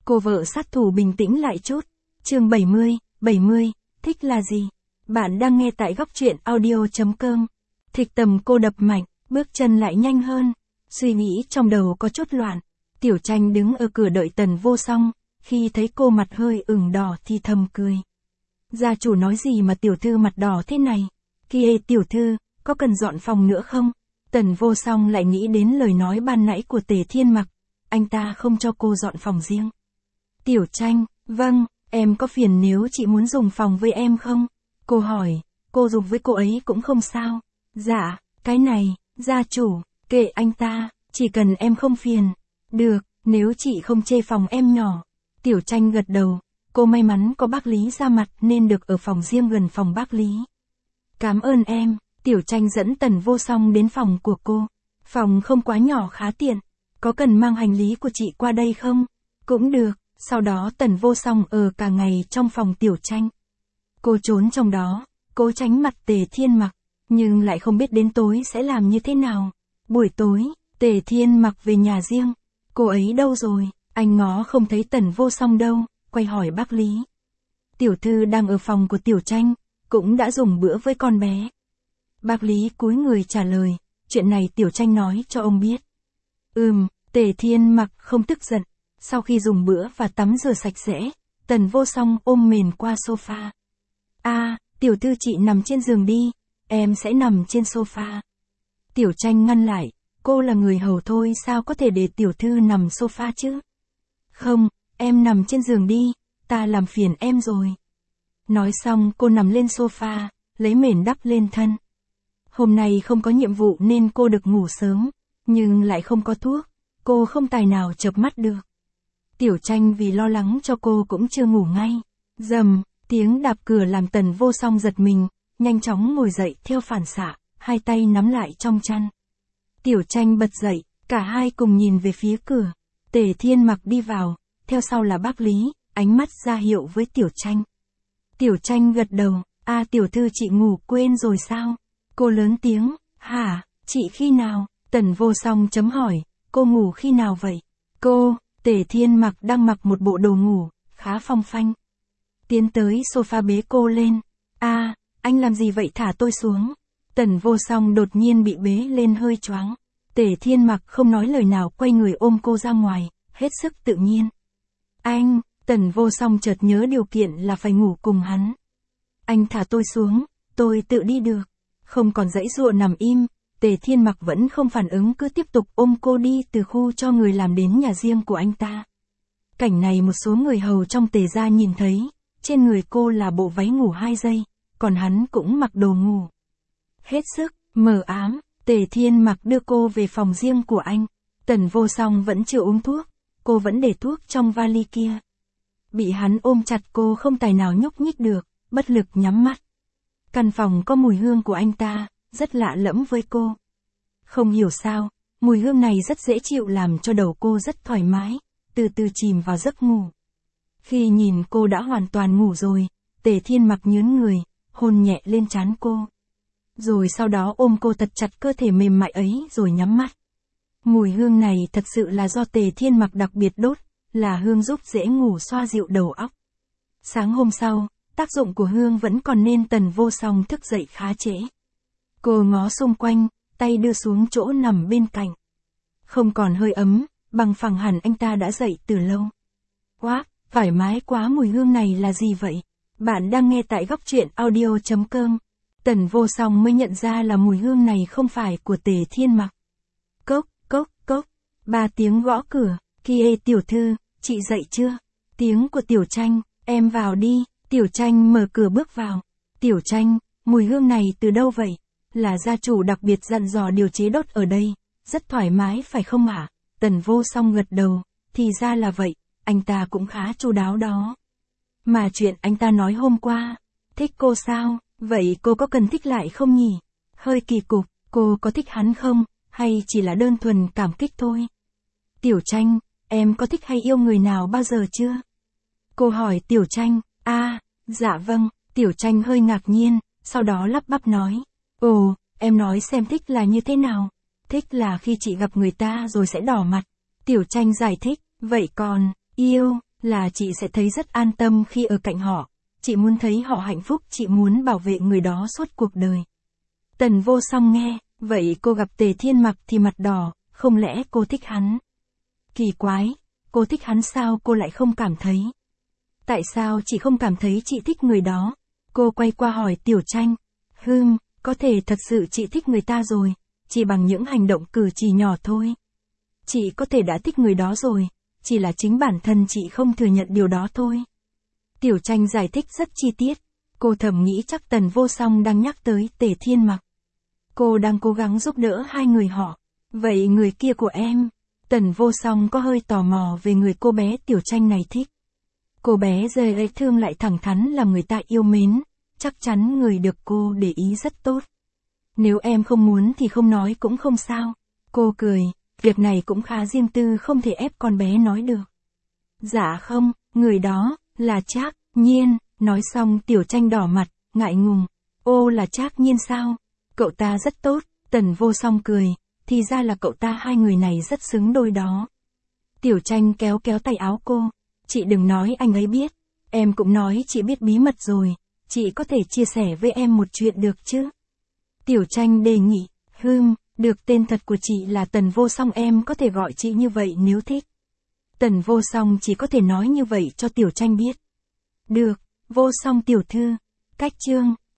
Cô vợ sát thủ bình tĩnh lại chút. Chương 70, thích là gì? Bạn đang nghe tại góc truyện audio.com. Thịch Tầm cô đập mạnh, bước chân lại nhanh hơn. Suy nghĩ trong đầu có chút loạn. Tiểu Tranh đứng ở cửa đợi Tần Vô Song. Khi thấy cô mặt hơi ửng đỏ thì thầm cười. Gia chủ nói gì mà tiểu thư mặt đỏ thế này? Kia tiểu thư, có cần dọn phòng nữa không? Tần Vô Song lại nghĩ đến lời nói ban nãy của Tề Thiên Mặc. Anh ta không cho cô dọn phòng riêng. Tiểu Tranh, vâng, em có phiền nếu chị muốn dùng phòng với em không? Cô hỏi, cô dùng với cô ấy cũng không sao. Dạ, cái này, gia chủ, kệ anh ta, chỉ cần em không phiền. Được, nếu chị không chê phòng em nhỏ. Tiểu Tranh gật đầu, cô may mắn có bác Lý ra mặt nên được ở phòng riêng gần phòng bác Lý. Cảm ơn em. Tiểu Tranh dẫn Tần Vô Song đến phòng của cô. Phòng không quá nhỏ khá tiện. Có cần mang hành lý của chị qua đây không? Cũng được. Sau đó Tần Vô Song ở cả ngày trong phòng Tiểu Tranh. Cô trốn trong đó, cố tránh mặt Tề Thiên Mặc, nhưng lại không biết đến tối sẽ làm như thế nào. Buổi tối, Tề Thiên Mặc về nhà riêng. Cô ấy đâu rồi? Anh ngó không thấy Tần Vô Song đâu, quay hỏi bác Lý. Tiểu thư đang ở phòng của Tiểu Tranh, cũng đã dùng bữa với con bé. Bác Lý cúi người trả lời, chuyện này Tiểu Tranh nói cho ông biết. Tề Thiên Mặc không tức giận. Sau khi dùng bữa và tắm rửa sạch sẽ, Tần Vô Song ôm mền qua sofa. Tiểu thư chị nằm trên giường đi, em sẽ nằm trên sofa. Tiểu Tranh ngăn lại, cô là người hầu thôi sao có thể để tiểu thư nằm sofa chứ? Không, em nằm trên giường đi, ta làm phiền em rồi. Nói xong cô nằm lên sofa, lấy mền đắp lên thân. Hôm nay không có nhiệm vụ nên cô được ngủ sớm, nhưng lại không có thuốc, cô không tài nào chợp mắt được. Tiểu Tranh vì lo lắng cho cô cũng chưa ngủ ngay. Rầm, tiếng đạp cửa làm Tần Vô Song giật mình, nhanh chóng ngồi dậy theo phản xạ, hai tay nắm lại trong chăn. Tiểu Tranh bật dậy, cả hai cùng nhìn về phía cửa. Tề Thiên Mặc đi vào, theo sau là bác Lý, ánh mắt ra hiệu với Tiểu Tranh. Tiểu Tranh gật đầu, tiểu thư chị ngủ quên rồi sao? Cô lớn tiếng, hả, chị khi nào? Tần Vô Song chấm hỏi, cô ngủ khi nào vậy? Tề Thiên Mặc đang mặc một bộ đồ ngủ, khá phong phanh. Tiến tới sofa bế cô lên. Anh làm gì vậy thả tôi xuống. Tần Vô Song đột nhiên bị bế lên hơi choáng. Tề Thiên Mặc không nói lời nào quay người ôm cô ra ngoài, hết sức tự nhiên. Tần Vô Song chợt nhớ điều kiện là phải ngủ cùng hắn. Anh thả tôi xuống, tôi tự đi được. Không còn dãy dụa nằm im, Tề Thiên Mặc vẫn không phản ứng cứ tiếp tục ôm cô đi từ khu cho người làm đến nhà riêng của anh ta. Cảnh này một số người hầu trong Tề gia nhìn thấy, trên người cô là bộ váy ngủ 2 giây, còn hắn cũng mặc đồ ngủ. Hết sức, mờ ám, Tề Thiên Mặc đưa cô về phòng riêng của anh. Tần Vô Song vẫn chưa uống thuốc, cô vẫn để thuốc trong vali kia. Bị hắn ôm chặt cô không tài nào nhúc nhích được, bất lực nhắm mắt. Căn phòng có mùi hương của anh ta, rất lạ lẫm với cô. Không hiểu sao, mùi hương này rất dễ chịu làm cho đầu cô rất thoải mái, từ từ chìm vào giấc ngủ. Khi nhìn cô đã hoàn toàn ngủ rồi, Tề Thiên Mặc nhướng người, hôn nhẹ lên trán cô. Rồi sau đó ôm cô thật chặt cơ thể mềm mại ấy rồi nhắm mắt. Mùi hương này thật sự là do Tề Thiên Mặc đặc biệt đốt, là hương giúp dễ ngủ xoa dịu đầu óc. Sáng hôm sau, tác dụng của hương vẫn còn nên Tần Vô Song thức dậy khá trễ. Cô ngó xung quanh, tay đưa xuống chỗ nằm bên cạnh. Không còn hơi ấm, bằng phẳng hẳn anh ta đã dậy từ lâu. Quá, thoải mái quá, mùi hương này là gì vậy? Bạn đang nghe tại góc truyện audio.com. Tần Vô Song mới nhận ra là mùi hương này không phải của Tề Thiên Mặc. Cốc, cốc, cốc. 3 tiếng gõ cửa. Kia tiểu thư, chị dậy chưa? Tiếng của Tiểu Tranh, em vào đi. Tiểu Tranh mở cửa bước vào. Tiểu Tranh, mùi hương này từ đâu vậy? Là gia chủ đặc biệt dặn dò điều chế đốt ở đây. Rất thoải mái phải không ạ? Tần Vô Song gật đầu. Thì ra là vậy, anh ta cũng khá chu đáo đó. Mà chuyện anh ta nói hôm qua, thích cô sao? Vậy cô có cần thích lại không nhỉ? Hơi kỳ cục, cô có thích hắn không? Hay chỉ là đơn thuần cảm kích thôi? Tiểu Tranh, em có thích hay yêu người nào bao giờ chưa? Cô hỏi Tiểu Tranh. Dạ vâng. Tiểu Tranh hơi ngạc nhiên, sau đó lắp bắp nói. Ồ, em nói xem thích là như thế nào? Thích là khi chị gặp người ta rồi sẽ đỏ mặt. Tiểu Tranh giải thích, vậy còn, yêu, là chị sẽ thấy rất an tâm khi ở cạnh họ. Chị muốn thấy họ hạnh phúc, chị muốn bảo vệ người đó suốt cuộc đời. Tần Vô Song nghe, vậy cô gặp Tề Thiên Mặc thì mặt đỏ, không lẽ cô thích hắn? Kỳ quái, cô thích hắn sao cô lại không cảm thấy? Tại sao chị không cảm thấy chị thích người đó? Cô quay qua hỏi Tiểu Tranh. Có thể thật sự chị thích người ta rồi, chỉ bằng những hành động cử chỉ nhỏ thôi. Chị có thể đã thích người đó rồi, chỉ là chính bản thân chị không thừa nhận điều đó thôi. Tiểu Tranh giải thích rất chi tiết. Cô thầm nghĩ chắc Tần Vô Song đang nhắc tới Tề Thiên Mặc. Cô đang cố gắng giúp đỡ hai người họ. Vậy người kia của em? Tần Vô Song có hơi tò mò về người cô bé Tiểu Tranh này thích. Cô bé dễ thương lại thẳng thắn làm người ta yêu mến. Chắc chắn người được cô để ý rất tốt. Nếu em không muốn thì không nói cũng không sao. Cô cười, việc này cũng khá riêng tư không thể ép con bé nói được. Dạ không, người đó, là Trác Nhiên, nói xong Tiểu Tranh đỏ mặt, ngại ngùng. Ô là Trác Nhiên sao? Cậu ta rất tốt, Tần Vô Song cười, thì ra là cậu ta hai người này rất xứng đôi đó. Tiểu Tranh kéo kéo tay áo cô, chị đừng nói anh ấy biết, em cũng nói chị biết bí mật rồi, chị có thể chia sẻ với em một chuyện được chứ? Tiểu Tranh đề nghị, được, tên thật của chị là Tần Vô Song, em có thể gọi chị như vậy nếu thích. Tần Vô Song chỉ có thể nói như vậy cho Tiểu Tranh biết. Được, Vô Song tiểu thư, cách chương.